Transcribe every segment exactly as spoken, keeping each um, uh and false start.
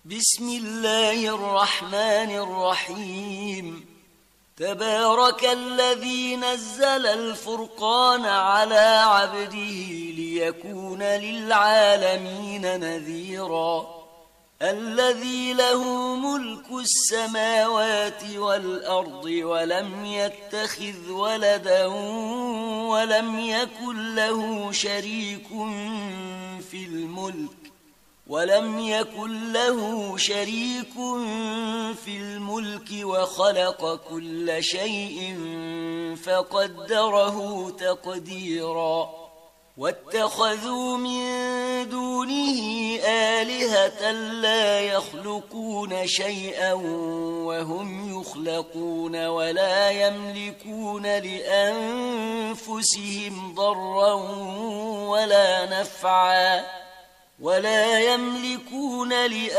بسم الله الرحمن الرحيم. تبارك الذي نزل الفرقان على عبده ليكون للعالمين نذيرا. الذي له ملك السماوات والأرض ولم يتخذ ولدا ولم يكن له شريك في الملك ولم يكن له شريك في الملك وخلق كل شيء فقدره تقديرا. واتخذوا من دونه آلهة لا يخلقون شيئا وهم يخلقون ولا يملكون لأنفسهم ضرا ولا نفعا ولا يملكون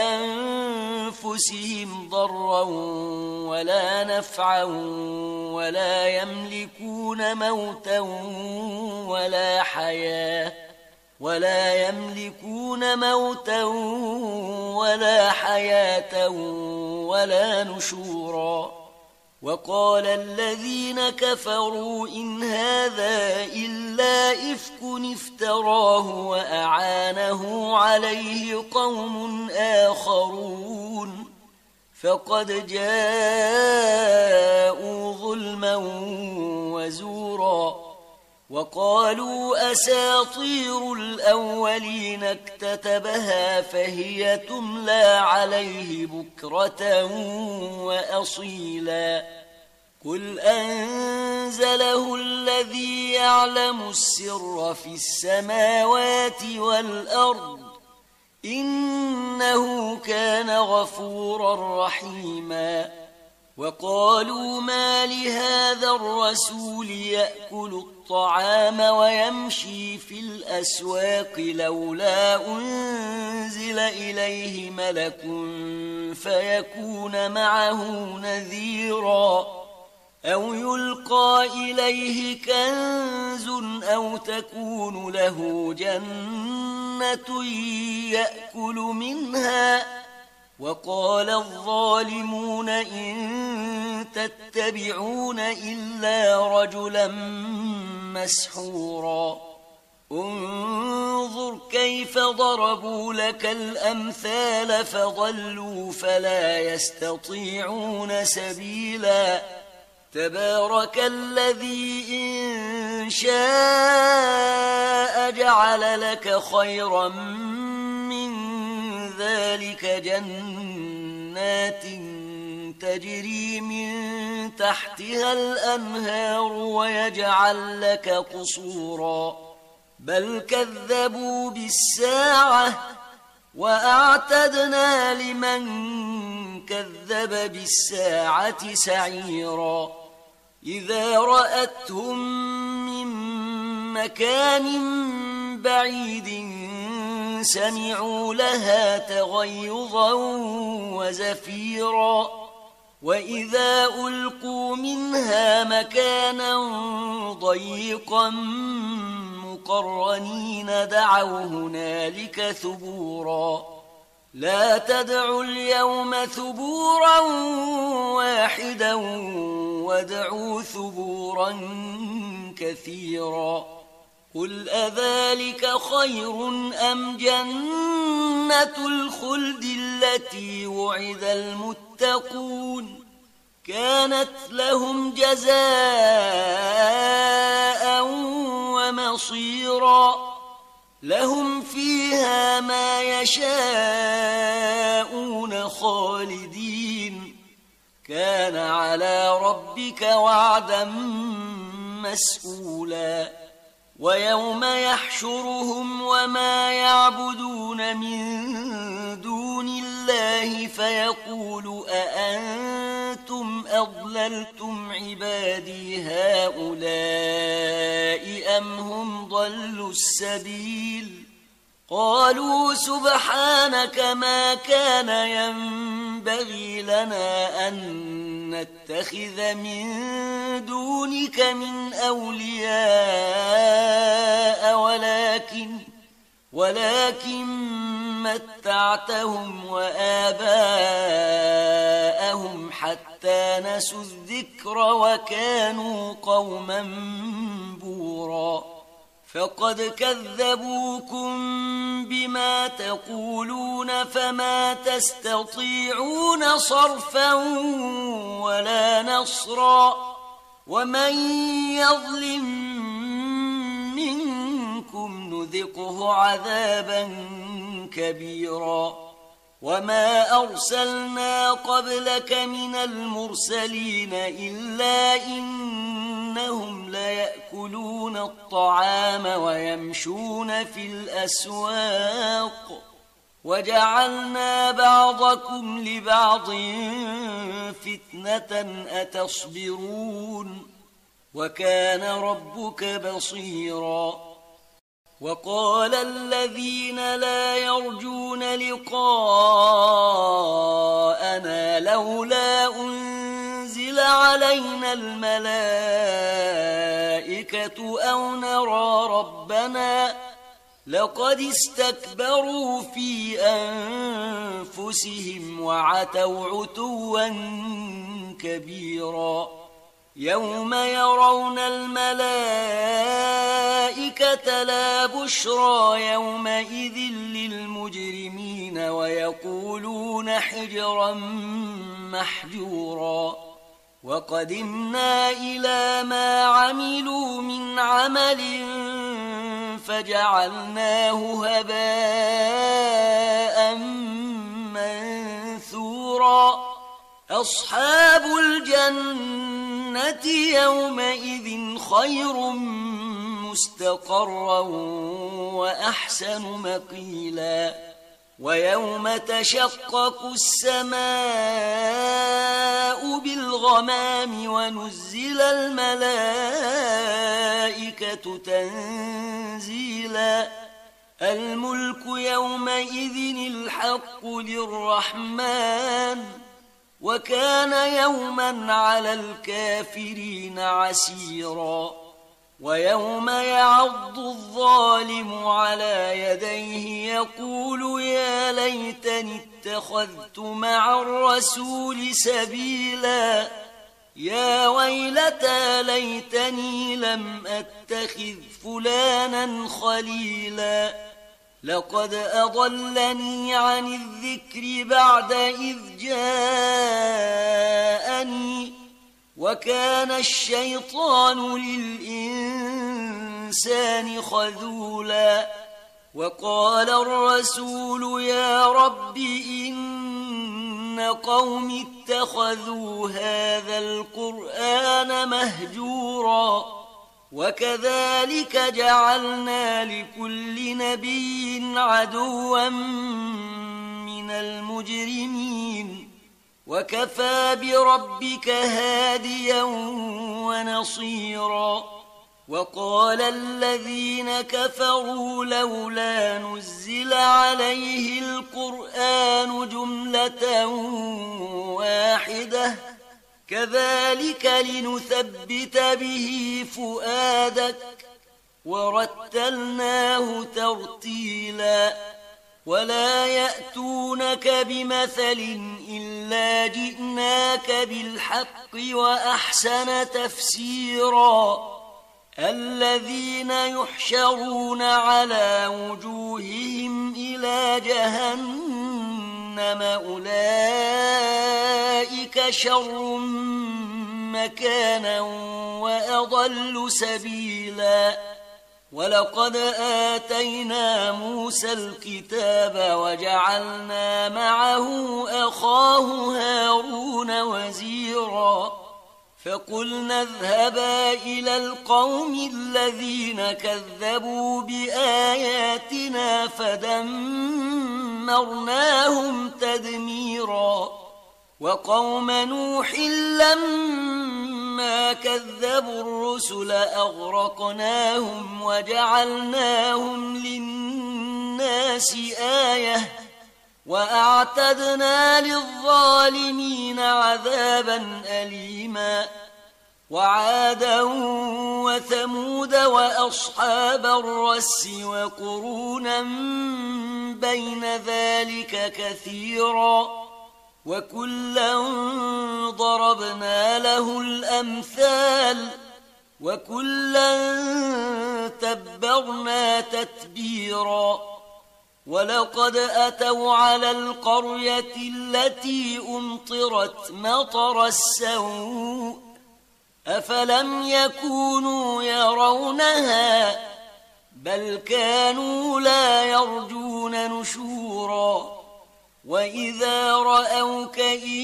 لأنفسهم ضرا ولا نفعا ولا يملكون موتا ولا حياة ولا يملكون موتا ولا حياة ولا نشورا. وقال الذين كفروا إن هذا إلا إفك افتراه وأعانه عليه قوم آخرون فقد جاءوا ظلما وزورا. وقالوا أساطير الأولين اكتتبها فهي تملى عليه بكرة وأصيلا. قل أنزله الذي يعلم السر في السماوات والأرض إنه كان غفورا رحيما. وقالوا ما لهذا الرسول يأكل الطعام ويمشي في الأسواق لولا أنزل إليه ملك فيكون معه نذيرا أو يلقى إليه كنز أو تكون له جنة يأكل منها. وقال الظالمون إن تتبعون إلا رجلا مسحورا. انظر كيف ضربوا لك الأمثال فضلوا فلا يستطيعون سبيلا. تبارك الذي إن شاء جعل لك خيرا من ذلك جنات تجري من تحتها الأنهار ويجعل لك قصورا بل كذبوا بالساعة وأعتدنا لمن كذب بالساعة سعيرا. إذا رأتهم من مكان بعيد سمعوا لها تغيظا وزفيرا. وإذا ألقوا منها مكانا ضيقا مقرنين دعوا هنالك ثبورا. لا تدعوا اليوم ثبورا واحدا وادعوا ثبورا كثيرا. قل أذلك خير أم جنة الخلد التي وعد المتقون كانت لهم جزاء ومصيرا. لهم فيها ما يشاءون خالدين كان على ربك وعدا مسئولا. ويوم يحشرهم وما يعبدون من دون الله فيقول أأنتم أضللتم عبادي هؤلاء أم هم ضلوا السبيل. قالوا سبحانك ما كان ينبغي لنا أن نتخذ من دونك من أولياء ولكن ولكن متعتهم وآباءهم حتى نسوا الذكر وكانوا قوما بورا فقد كذبوكم بما تقولون فما تستطيعون صرفا ولا نصرا ومن يظلم منكم نذقه عذابا كبيرا وما أرسلنا قبلك من المرسلين إلا إنهم ليأكلون الطعام ويمشون في الأسواق وجعلنا بعضكم لبعض فتنة أتصبرون وكان ربك بصيرا وقال الذين لا يرجون لقاءنا لولا أنزل علينا الملائكة أو نرى ربنا لقد استكبروا في أنفسهم وعتوا عتوا كبيرا يوم يرون الملائكة لا بشرى يومئذ للمجرمين ويقولون حجرا محجورا وقدمنا إلى ما عملوا من عمل فجعلناه هباء منثورا أصحاب الجنة يومئذ خير مستقرا وأحسن مقيلا ويوم تشقق السماء بالغمام ونزل الملائكة تنزيلا الملك يومئذ الحق للرحمن وكان يوما على الكافرين عسيرا ويوم يعض الظالم على يديه يقول يا ليتني اتخذت مع الرسول سبيلا يا ويلتى ليتني لم أتخذ فلانا خليلا لقد أضلني عن الذكر بعد إذ جاءني وكان الشيطان للإنسان خذولا وقال الرسول يا رب إن قوم اتخذوا هذا القرآن مهجورا وكذلك جعلنا لكل نبي عدوا من المجرمين وكفى بربك هاديا ونصيرا وقال الذين كفروا لولا نزل عليه القرآن جملة واحدة كذلك لنثبت به فؤادك ورتلناه ترتيلا ولا يأتونك بمثل إلا جئناك بالحق وأحسن تفسيرا الذين يحشرون على وجوههم إلى جهنم أولئك شر مكانا وأضل سبيلا ولقد آتينا موسى الكتاب وجعلنا معه أخاه هارون وزيرا فقلنا اذهبا إلى القوم الذين كذبوا بآياتنا فدمرناهم تدميرا وقوم نوح لما كذبوا الرسل أغرقناهم وجعلناهم للناس آية وأعتدنا للظالمين عذابا أليما وعادا وثمود وأصحاب الرس وقرونا بين ذلك كثيرا وكلا ضربنا له الأمثال وكلا تبرنا تتبيرا ولقد أتوا على القرية التي أمطرت مطر السوء أفلم يكونوا يرونها بل كانوا لا يرجون نشورا وإذا رأوك إن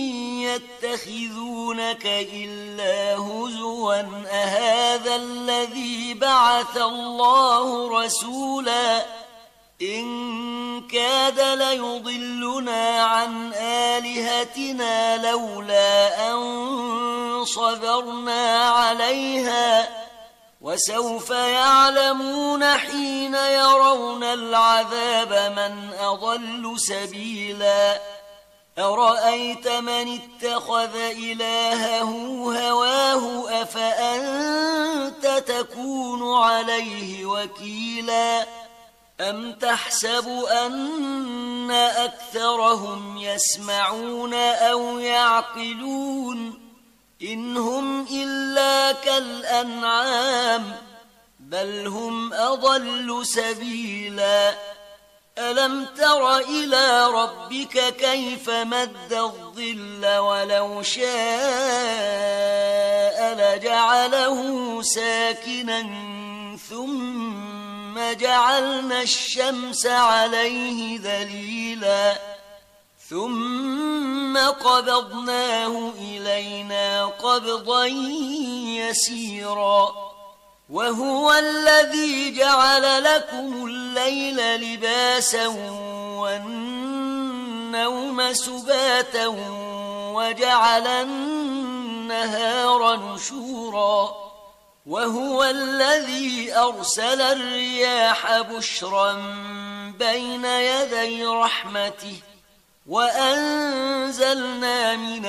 يتخذونك إلا هزوا أهذا الذي بعث الله رسولا إن كاد ليضلنا عن آلهتنا لولا أن صبرنا عليها وسوف يعلمون حين يرون العذاب من أضل سبيلا أرأيت من اتخذ إلهه هواه أفأنت تكون عليه وكيلا أم تحسب أن أكثرهم يسمعون أو يعقلون إن هم إلا كالأنعام بل هم أضل سبيلا ألم تر إلى ربك كيف مد الظل ولو شاء لجعله ساكنا ثم جعلنا الشمس عليه دليلا ثم قبضناه إلينا قبضا يسيرا وهو الذي جعل لكم الليل لباسا والنوم سباتا وجعل النهار نشورا وهو الذي أرسل الرياح بشرا بين يدي رحمته وأنزلنا من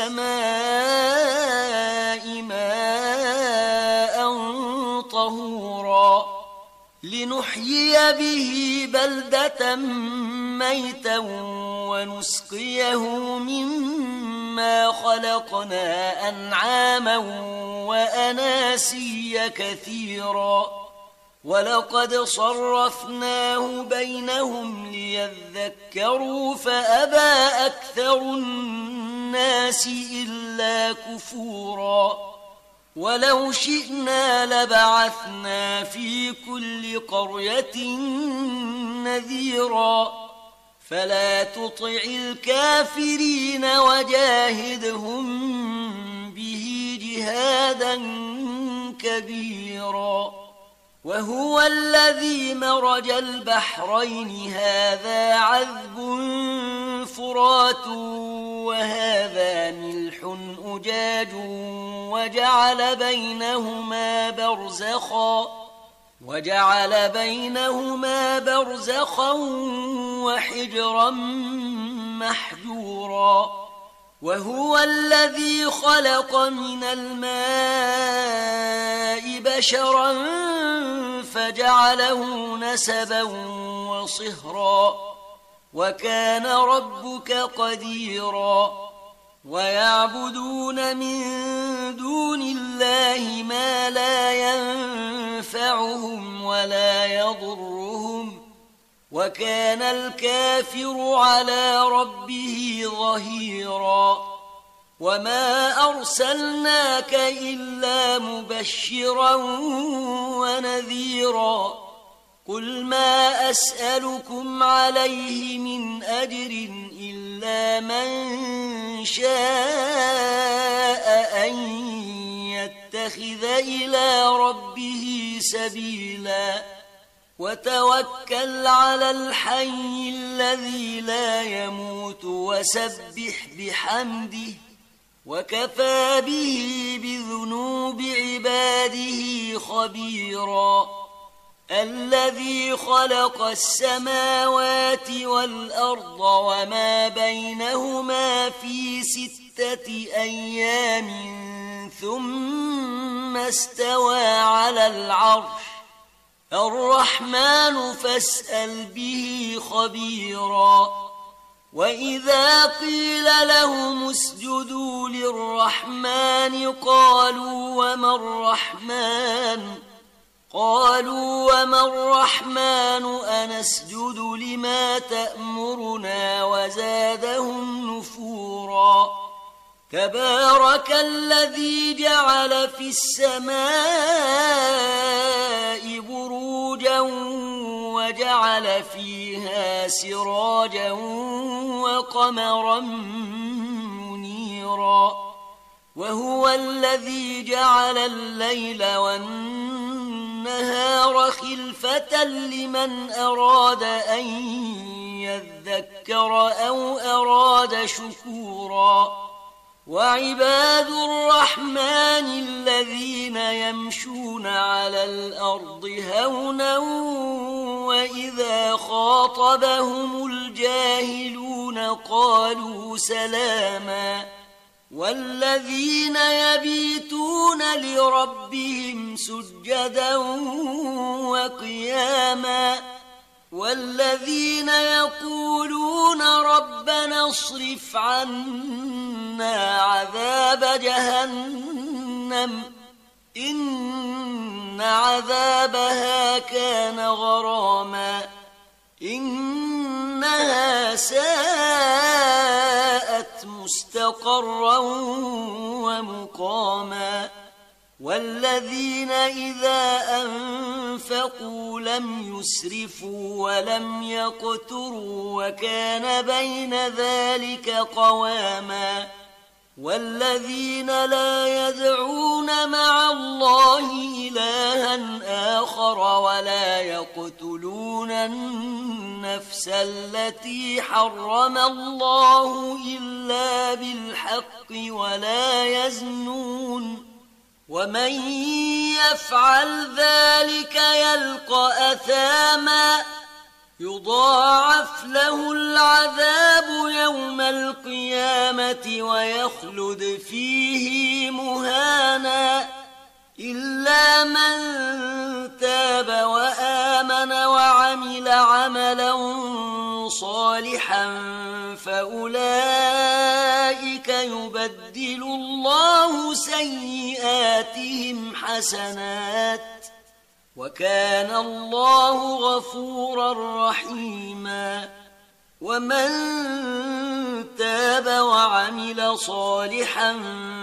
السماء ماء طهورا لنحيي به بلدة ميتا ونسقيه مما خلقنا أنعاما وأناسيا كثيرا ولقد صرفناه بينهم ليذكروا فأبى أكثر الناس إلا كفورا ولو شئنا لبعثنا في كل قرية نذيرا فلا تطع الكافرين وجاهدهم به جهادا كبيرا وهو الذي مرج البحرين هذا عذب فرات وهذا ملح أجاج وجعل بينهما برزخا وجعل بينهما برزخا وحجرا محجورا وهو الذي خلق من الماء بشرا فجعله نسبا وصهرا وكان ربك قديرا ويعبدون من دون الله ما لا ينفعهم ولا يضرهم وكان الكافر على ربه ظهيرا وما أرسلناك إلا مبشرا ونذيرا قل ما أسألكم عليه من أجر إلا من شاء أن يتخذ إلى ربه سبيلا وتوكل على الحي الذي لا يموت وسبح بحمده وكفى به بذنوب عباده خبيرا الذي خلق السماوات والأرض وما بينهما في ستة أيام ثم استوى على العرش الرحمن فاسأل به خبيرا. وإذا قيل لهم اسجدوا للرحمن قالوا وما الرحمن قالوا وما الرحمن أنسجد لما تأمرنا وزادهم نفورا. تبارك الذي جعل في السماء بروجا وجعل فيها سراجا وقمرا منيرا. وهو الذي جعل الليل والنهار خلفة لمن أراد أن يذكر أو أراد شكورا. وعباد الرحمن الذين يمشون على الأرض هونا وإذا خاطبهم الجاهلون قالوا سلاما. والذين يبيتون لربهم سجدا وقياما. والذين يقولون ربنا اصرف عنا عذاب جهنم إن عذابها كان غراما إنها ساءت مستقرا ومقاما. والذين إذا أنفقوا لم يسرفوا ولم يقتروا وكان بين ذلك قواما. والذين لا يدعون مع الله إلها آخر ولا يقتلون النفس التي حرم الله إلا بالحق ولا يزنون ومن يفعل ذلك يلقى أثاما يضاعف له العذاب يوم القيامة ويخلد فيه مهانا إلا من تاب وآمن وعمل عملا صالحا فأولئك يبدل الله سيئاتهم حسنات وكان الله غفورا رحيما. ومن تاب وعمل صالحا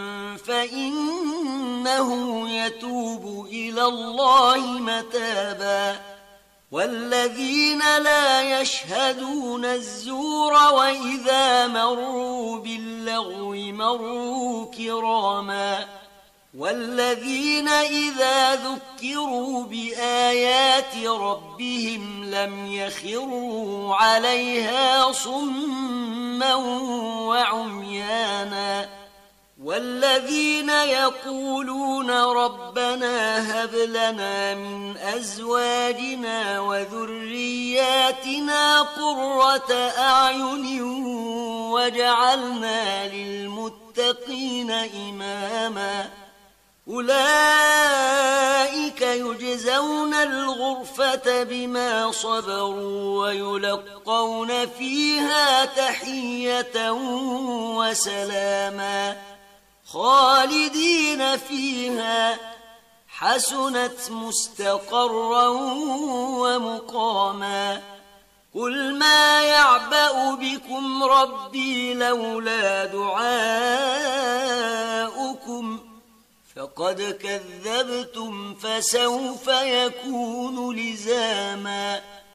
فإنه يتوب إلى الله متابا. والذين لا يشهدون الزور وإذا مروا باللغو مروا كراما. والذين إذا ذكروا بآيات ربهم لم يخروا عليها صما وعميانا. والذين يقولون ربنا هب لنا من أزواجنا وذرياتنا قرة أعين واجعلنا للمتقين إماما. أولئك يجزون الغرفة بما صبروا ويلقون فيها تحية وسلاما خالدين فيها حسنت مستقرا ومقاما. قل ما يعبأ بكم ربي لولا دعاؤكم فقد كذبتم فسوف يكون لزاما.